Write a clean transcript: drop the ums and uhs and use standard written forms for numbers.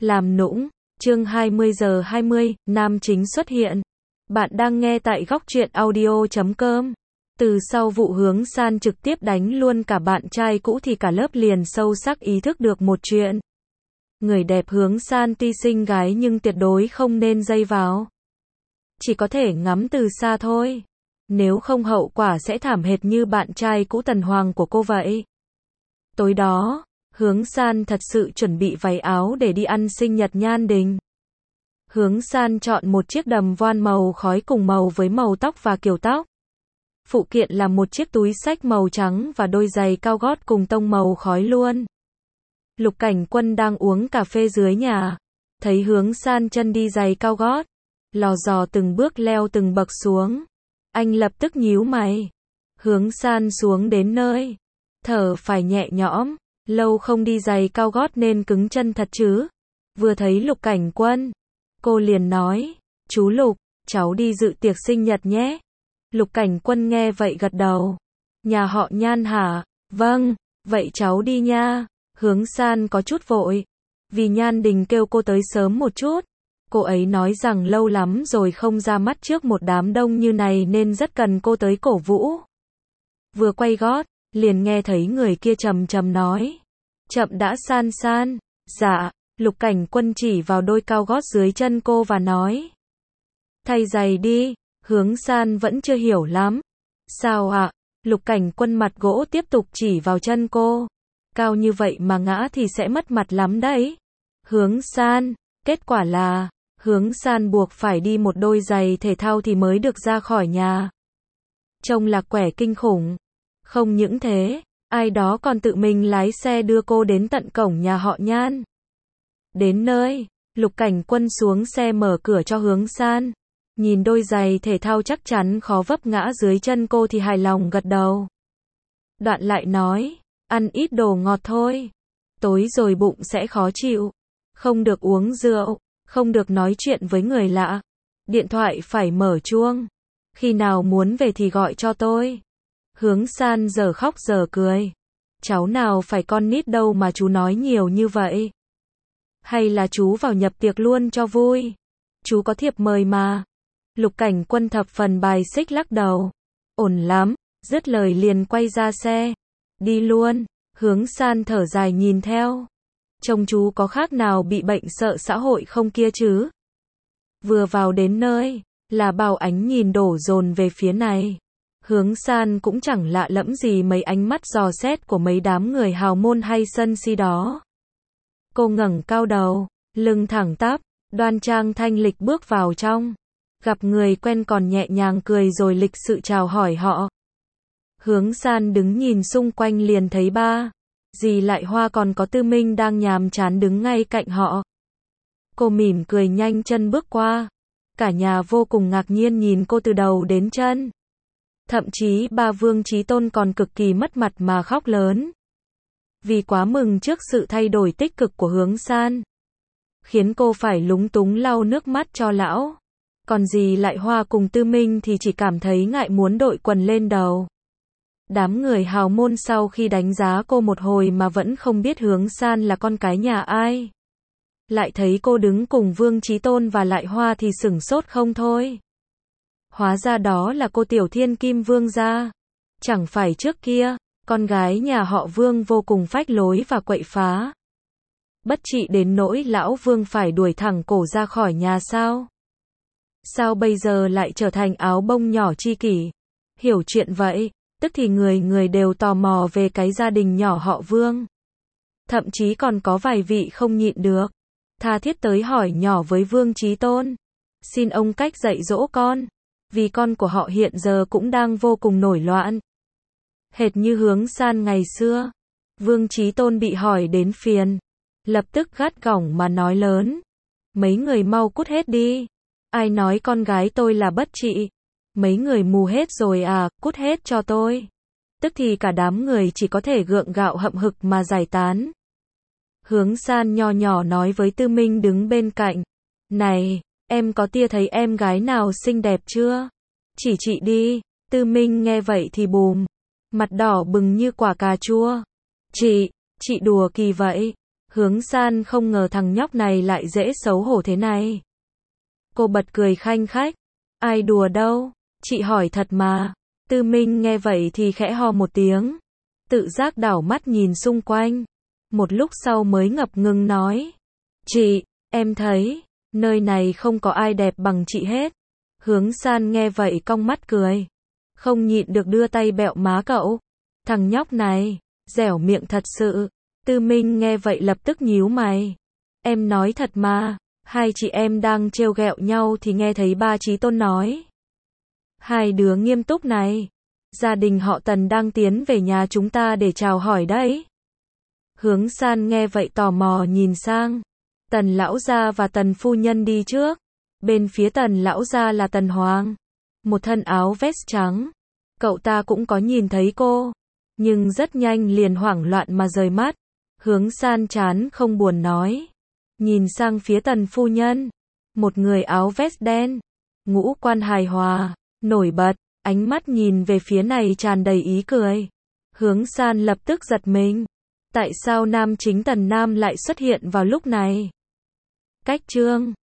Làm nũng, chương 20 giờ 20, nam chính xuất hiện. Bạn đang nghe tại góc truyện audio.com. Từ sau vụ Hướng San trực tiếp đánh luôn cả bạn trai cũ thì cả lớp liền sâu sắc ý thức được một chuyện. Người đẹp Hướng San tuy xinh gái nhưng tuyệt đối không nên dây vào. Chỉ có thể ngắm từ xa thôi. Nếu không hậu quả sẽ thảm hệt như bạn trai cũ Tần Hoàng của cô vậy. Tối đó, Hướng San thật sự chuẩn bị váy áo để đi ăn sinh nhật Nhan Đình. Hướng San chọn một chiếc đầm voan màu khói cùng màu với màu tóc và kiểu tóc. Phụ kiện là một chiếc túi xách màu trắng và đôi giày cao gót cùng tông màu khói luôn. Lục Cảnh Quân đang uống cà phê dưới nhà. Thấy Hướng San chân đi giày cao gót, lò dò từng bước leo từng bậc xuống. Anh lập tức nhíu mày. Hướng San xuống đến nơi, thở phải nhẹ nhõm. Lâu không đi giày cao gót nên cứng chân thật chứ. Vừa thấy Lục Cảnh Quân, cô liền nói, chú Lục, cháu đi dự tiệc sinh nhật nhé. Lục Cảnh Quân nghe vậy gật đầu. Nhà họ Nhan hả? Vâng, vậy cháu đi nha. Hướng San có chút vội, vì Nhan Đình kêu cô tới sớm một chút. Cô ấy nói rằng lâu lắm rồi không ra mắt trước một đám đông như này nên rất cần cô tới cổ vũ. Vừa quay gót, liền nghe thấy người kia trầm trầm nói. Chậm đã San San. Dạ, Lục Cảnh Quân chỉ vào đôi cao gót dưới chân cô và nói. Thay giày đi. Hướng San vẫn chưa hiểu lắm. Sao ạ? Lục Cảnh Quân mặt gỗ tiếp tục chỉ vào chân cô. Cao như vậy mà ngã thì sẽ mất mặt lắm đấy. Hướng San, kết quả là, Hướng San buộc phải đi một đôi giày thể thao thì mới được ra khỏi nhà. Trông là quẻ kinh khủng. Không những thế, ai đó còn tự mình lái xe đưa cô đến tận cổng nhà họ Nhan. Đến nơi, Lục Cảnh Quân xuống xe mở cửa cho Hướng San. Nhìn đôi giày thể thao chắc chắn khó vấp ngã dưới chân cô thì hài lòng gật đầu. Đoạn lại nói, ăn ít đồ ngọt thôi. Tối rồi bụng sẽ khó chịu. Không được uống rượu, không được nói chuyện với người lạ. Điện thoại phải mở chuông. Khi nào muốn về thì gọi cho tôi. Hướng San giờ khóc giờ cười. Cháu nào phải con nít đâu mà chú nói nhiều như vậy. Hay là chú vào nhập tiệc luôn cho vui. Chú có thiệp mời mà. Lục Cảnh Quân thập phần bài xích lắc đầu. Ổn lắm, dứt lời liền quay ra xe. Đi luôn. Hướng San thở dài nhìn theo. Trông chú có khác nào bị bệnh sợ xã hội không kia chứ. Vừa vào đến nơi, là bao ánh nhìn đổ dồn về phía này. Hướng San cũng chẳng lạ lẫm gì mấy ánh mắt dò xét của mấy đám người hào môn hay sân si đó. Cô ngẩng cao đầu, lưng thẳng tắp, đoan trang thanh lịch bước vào trong. Gặp người quen còn nhẹ nhàng cười rồi lịch sự chào hỏi họ. Hướng San đứng nhìn xung quanh liền thấy ba, dì Lại Hoa còn có Tư Minh đang nhàm chán đứng ngay cạnh họ. Cô mỉm cười nhanh chân bước qua. Cả nhà vô cùng ngạc nhiên nhìn cô từ đầu đến chân. Thậm chí ba Vương Chí Tôn còn cực kỳ mất mặt mà khóc lớn. Vì quá mừng trước sự thay đổi tích cực của Hướng San. Khiến cô phải lúng túng lau nước mắt cho lão. Còn dì Lại Hoa cùng Tư Minh thì chỉ cảm thấy ngại muốn đội quần lên đầu. Đám người hào môn sau khi đánh giá cô một hồi mà vẫn không biết Hướng San là con cái nhà ai. Lại thấy cô đứng cùng Vương Chí Tôn và Lại Hoa thì sửng sốt không thôi. Hóa ra đó là cô tiểu thiên kim Vương gia. Chẳng phải trước kia, con gái nhà họ Vương vô cùng phách lối và quậy phá. Bất trị đến nỗi lão Vương phải đuổi thẳng cổ ra khỏi nhà sao? Sao bây giờ lại trở thành áo bông nhỏ chi kỷ? Hiểu chuyện vậy, tức thì người người đều tò mò về cái gia đình nhỏ họ Vương. Thậm chí còn có vài vị không nhịn được. Tha thiết tới hỏi nhỏ với Vương Chí Tôn. Xin ông cách dạy dỗ con. Vì con của họ hiện giờ cũng đang vô cùng nổi loạn. Hệt như Hướng San ngày xưa. Vương Chí Tôn bị hỏi đến phiền. Lập tức gắt gỏng mà nói lớn. Mấy người mau cút hết đi. Ai nói con gái tôi là bất trị? Mấy người mù hết rồi à, cút hết cho tôi. Tức thì cả đám người chỉ có thể gượng gạo hậm hực mà giải tán. Hướng San nho nhỏ nói với Tư Minh đứng bên cạnh. Này, em có tia thấy em gái nào xinh đẹp chưa? Chỉ chị đi. Tư Minh nghe vậy thì bùm. Mặt đỏ bừng như quả cà chua. Chị đùa kỳ vậy. Hướng San không ngờ thằng nhóc này lại dễ xấu hổ thế này. Cô bật cười khanh khách. Ai đùa đâu, chị hỏi thật mà. Tư Minh nghe vậy thì khẽ ho một tiếng. Tự giác đảo mắt nhìn xung quanh. Một lúc sau mới ngập ngừng nói. Chị, em thấy, nơi này không có ai đẹp bằng chị hết. Hướng San nghe vậy cong mắt cười. Không nhịn được đưa tay bẹo má cậu. Thằng nhóc này, dẻo miệng thật sự. Tư Minh nghe vậy lập tức nhíu mày. Em nói thật mà, hai chị em đang trêu ghẹo nhau thì nghe thấy ba Chí Tôn nói. Hai đứa nghiêm túc này, gia đình họ Tần đang tiến về nhà chúng ta để chào hỏi đấy. Hướng San nghe vậy tò mò nhìn sang. Tần lão gia và Tần phu nhân đi trước. Bên phía Tần lão gia là Tần Hoàng, một thân áo vest trắng. Cậu ta cũng có nhìn thấy cô, nhưng rất nhanh liền hoảng loạn mà rời mắt. Hướng San chán không buồn nói. Nhìn sang phía Tần phu nhân, một người áo vest đen, ngũ quan hài hòa, nổi bật, ánh mắt nhìn về phía này tràn đầy ý cười. Hướng San lập tức giật mình. Tại sao nam chính Tần Nam lại xuất hiện vào lúc này? Cách chương